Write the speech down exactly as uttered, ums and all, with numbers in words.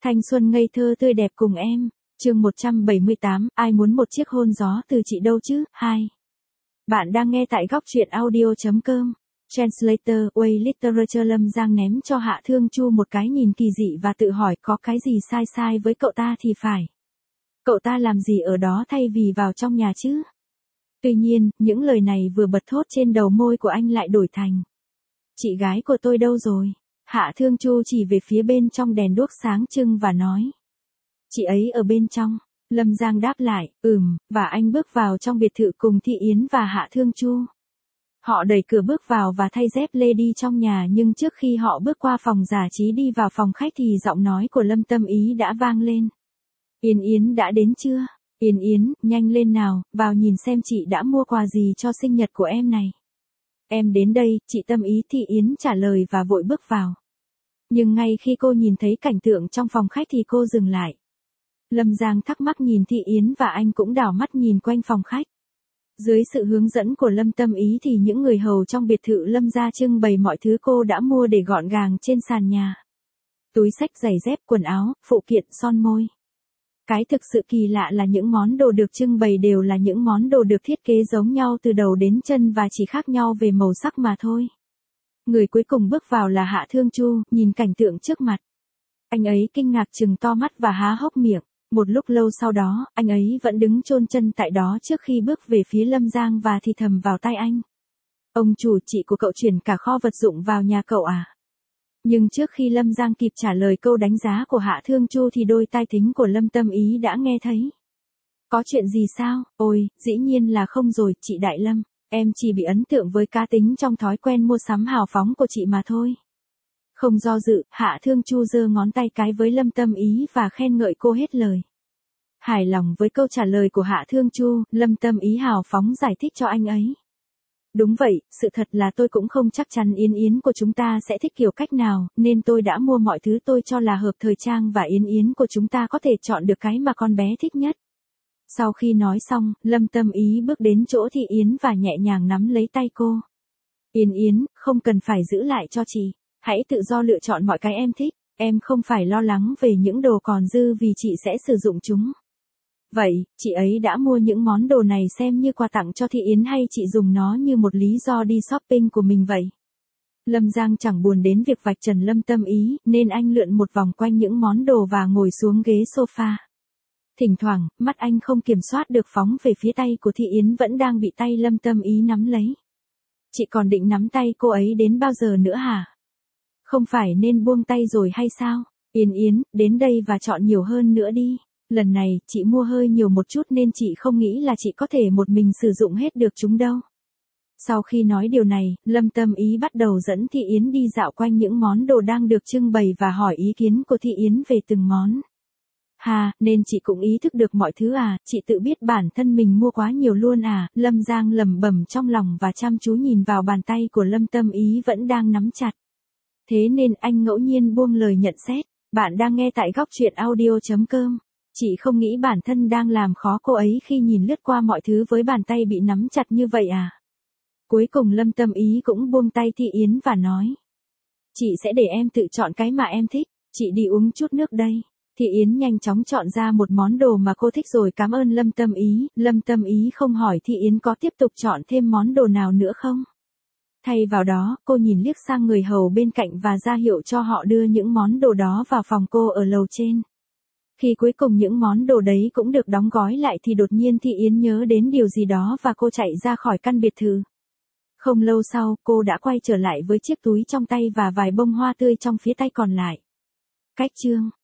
Thanh xuân ngây thơ tươi đẹp cùng em. Chương một trăm bảy mươi tám, ai muốn một chiếc hôn gió từ chị đâu chứ? hai. Bạn đang nghe tại góc truyện audio chấm com. Translator, Way Literature. Lâm Giang ném cho Hạ Thương Chu một cái nhìn kỳ dị và tự hỏi có cái gì sai sai với cậu ta thì phải. Cậu ta làm gì ở đó thay vì vào trong nhà chứ? Tuy nhiên, những lời này vừa bật thốt trên đầu môi của anh lại đổi thành: chị gái của tôi đâu rồi? Hạ Thương Chu chỉ về phía bên trong đèn đuốc sáng trưng và nói: chị ấy ở bên trong. Lâm Giang đáp lại: ừm, và anh bước vào trong biệt thự cùng Thị Yến và Hạ Thương Chu. Họ đẩy cửa bước vào và thay dép lê đi trong nhà, nhưng trước khi họ bước qua phòng giả trí đi vào phòng khách thì giọng nói của Lâm Tâm Ý đã vang lên: Yến Yến đã đến chưa? Yến Yến, nhanh lên nào, vào nhìn xem chị đã mua quà gì cho sinh nhật của em này. Em đến đây, chị Tâm Ý. Thị Yến trả lời và vội bước vào. Nhưng ngay khi cô nhìn thấy cảnh tượng trong phòng khách thì cô dừng lại. Lâm Giang thắc mắc nhìn Thị Yến và anh cũng đảo mắt nhìn quanh phòng khách. Dưới sự hướng dẫn của Lâm Tâm Ý thì những người hầu trong biệt thự Lâm gia trưng bày mọi thứ cô đã mua để gọn gàng trên sàn nhà. Túi xách, giày dép, quần áo, phụ kiện, son môi. Cái thực sự kỳ lạ là những món đồ được trưng bày đều là những món đồ được thiết kế giống nhau từ đầu đến chân và chỉ khác nhau về màu sắc mà thôi. Người cuối cùng bước vào là Hạ Thương Chu, nhìn cảnh tượng trước mặt. Anh ấy kinh ngạc trừng to mắt và há hốc miệng. Một lúc lâu sau đó, anh ấy vẫn đứng chôn chân tại đó trước khi bước về phía Lâm Giang và thì thầm vào tai anh: ông chủ, chị của cậu chuyển cả kho vật dụng vào nhà cậu à? Nhưng trước khi Lâm Giang kịp trả lời câu đánh giá của Hạ Thương Chu thì đôi tai thính của Lâm Tâm Ý đã nghe thấy. Có chuyện gì sao? Ôi, dĩ nhiên là không rồi, chị Đại Lâm. Em chỉ bị ấn tượng với cá tính trong thói quen mua sắm hào phóng của chị mà thôi. Không do dự, Hạ Thương Chu giơ ngón tay cái với Lâm Tâm Ý và khen ngợi cô hết lời. Hài lòng với câu trả lời của Hạ Thương Chu, Lâm Tâm Ý hào phóng giải thích cho anh ấy. Đúng vậy, sự thật là tôi cũng không chắc chắn Yến Yến của chúng ta sẽ thích kiểu cách nào, nên tôi đã mua mọi thứ tôi cho là hợp thời trang và Yến Yến của chúng ta có thể chọn được cái mà con bé thích nhất. Sau khi nói xong, Lâm Tâm Ý bước đến chỗ Thị Yến và nhẹ nhàng nắm lấy tay cô. Yến Yến, không cần phải giữ lại cho chị. Hãy tự do lựa chọn mọi cái em thích, em không phải lo lắng về những đồ còn dư vì chị sẽ sử dụng chúng. Vậy, chị ấy đã mua những món đồ này xem như quà tặng cho Thị Yến hay chị dùng nó như một lý do đi shopping của mình vậy? Lâm Giang chẳng buồn đến việc vạch trần Lâm Tâm Ý, nên anh lượn một vòng quanh những món đồ và ngồi xuống ghế sofa. Thỉnh thoảng, mắt anh không kiểm soát được phóng về phía tay của Thị Yến vẫn đang bị tay Lâm Tâm Ý nắm lấy. Chị còn định nắm tay cô ấy đến bao giờ nữa hả? Không phải nên buông tay rồi hay sao? Yến Yến, đến đây và chọn nhiều hơn nữa đi. Lần này, chị mua hơi nhiều một chút nên chị không nghĩ là chị có thể một mình sử dụng hết được chúng đâu. Sau khi nói điều này, Lâm Tâm Ý bắt đầu dẫn Thị Yến đi dạo quanh những món đồ đang được trưng bày và hỏi ý kiến của Thị Yến về từng món. Hà, nên chị cũng ý thức được mọi thứ à, chị tự biết bản thân mình mua quá nhiều luôn à, Lâm Giang lẩm bẩm trong lòng và chăm chú nhìn vào bàn tay của Lâm Tâm Ý vẫn đang nắm chặt. Thế nên anh ngẫu nhiên buông lời nhận xét. Bạn đang nghe tại góc truyện audio chấm com. Chị không nghĩ bản thân đang làm khó cô ấy khi nhìn lướt qua mọi thứ với bàn tay bị nắm chặt như vậy à? Cuối cùng Lâm Tâm Ý cũng buông tay Thị Yến và nói: chị sẽ để em tự chọn cái mà em thích, chị đi uống chút nước đây. Thị Yến nhanh chóng chọn ra một món đồ mà cô thích rồi cảm ơn Lâm Tâm Ý. Lâm Tâm Ý không hỏi Thị Yến có tiếp tục chọn thêm món đồ nào nữa không. Thay vào đó, cô nhìn liếc sang người hầu bên cạnh và ra hiệu cho họ đưa những món đồ đó vào phòng cô ở lầu trên. Khi cuối cùng những món đồ đấy cũng được đóng gói lại thì đột nhiên Thị Yến nhớ đến điều gì đó và cô chạy ra khỏi căn biệt thự. Không lâu sau, cô đã quay trở lại với chiếc túi trong tay và vài bông hoa tươi trong phía tay còn lại. Cách chương